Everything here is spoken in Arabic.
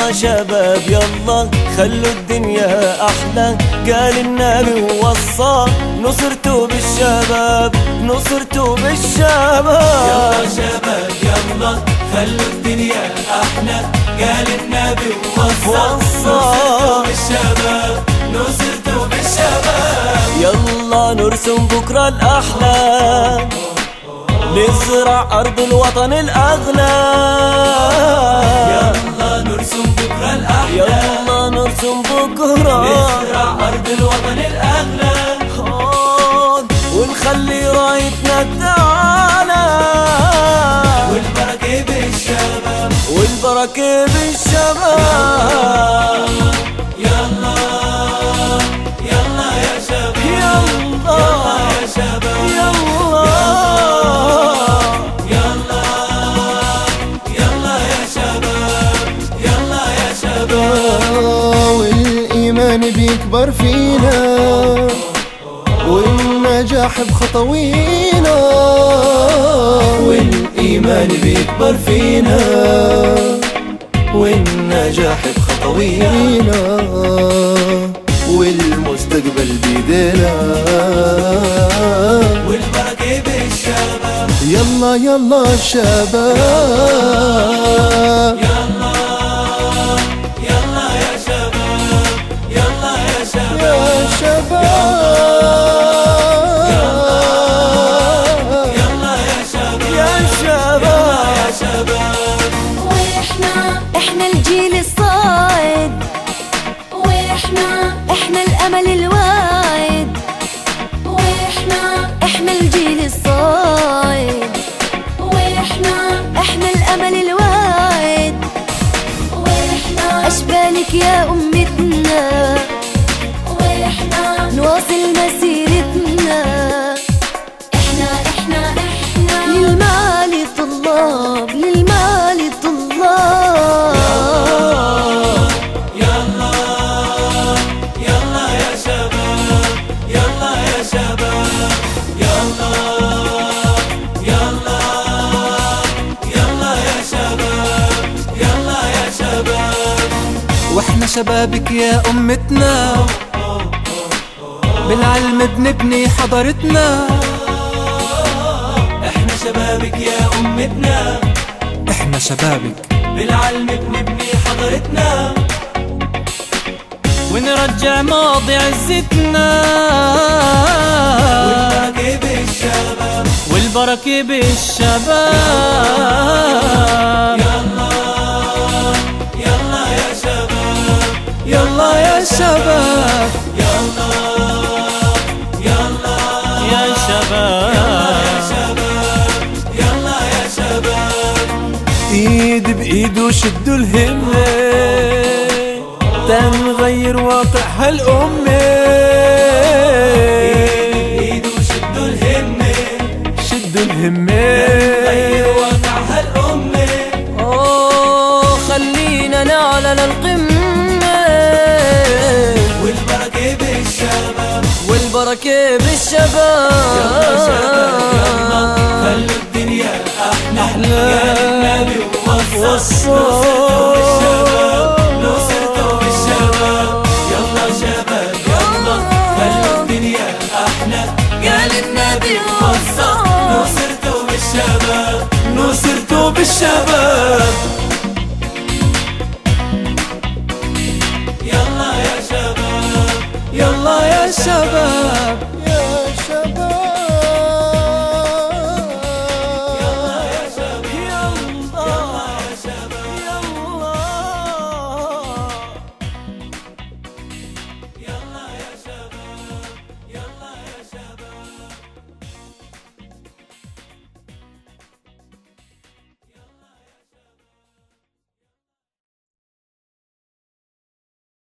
يلا شباب يلا خلوا الدنيا أحلى، قال النبي ووصى نصرتوا بالشباب، نصرتوا بالشباب. يلا شباب يلا خلوا الدنيا أحلى، قال النبي ووصى نصرتوا بالشباب، نصرتوا بالشباب. يلا نرسم بكرة الأحلى، نزرع أرض الوطن الأغلى. يلا نرسم بكرة الأحلى، يلا نرسم بكرة نزرع أرض الوطن الأغلى. ونخلي رايتنا تعالى، والبركة بالشباب، والبركة بالشباب. يلا يلا يا شباب، يلا يا شباب، يلا يلا يلا يا شباب، يلا يا شباب. والإيمان بيكبر فينا، والنجاح بخطوينا، والإيمان بيكبر فينا، والنجاح بخطوينا، والمستقبل بيدينا، والبركة بالشباب. يلا يلا شباب، يلا يلا يا شباب، يلا يا شباب، يا شباب، يلا يا شباب، يا شباب، يا شباب. احنا الجيل الصاعد، احنا الامل الواعد، احنا الجيل الصاعد، احنا الامل الواعد. اشبالك يا امتنا، نواصل مسيرتنا. احنا للمعالي طلاب، للمعالي طلاب. يلا يلا يا شباب، يلا يا شباب، يلا يلا يلا يا شباب، يلا يا شباب. واحنا شبابك يا أمتنا، بالعلم بنبني حضارتنا. احنا شبابك يا أمتنا، احنا شبابك بالعلم بنبني حضارتنا، ونرجع ماضي عزتنا، والبركة بالشباب، والبركة بالشباب. يلا يلا يا شباب، يلا يا شباب، يلا يلا يا شباب، يا شباب، يلا يا شباب. ايد بايد وشدوا الهمة، تنغير واقع هالأمة. ايد وشدوا الهمة، شدوا الهمة، غير واقع هالأمة. خلينا نعلى للقمة، والبركة بالشباب، والبركة بالشباب. يلا شباب يلا خلوا الدنيا أحلى، قال النبي ووصى نصرتوا بالشباب، يلا شباب يلا خلوا الدنيا أحلى، قال النبي ووصى نصرتوا بالشباب، نصرتوا بالشباب. يلا يا شباب،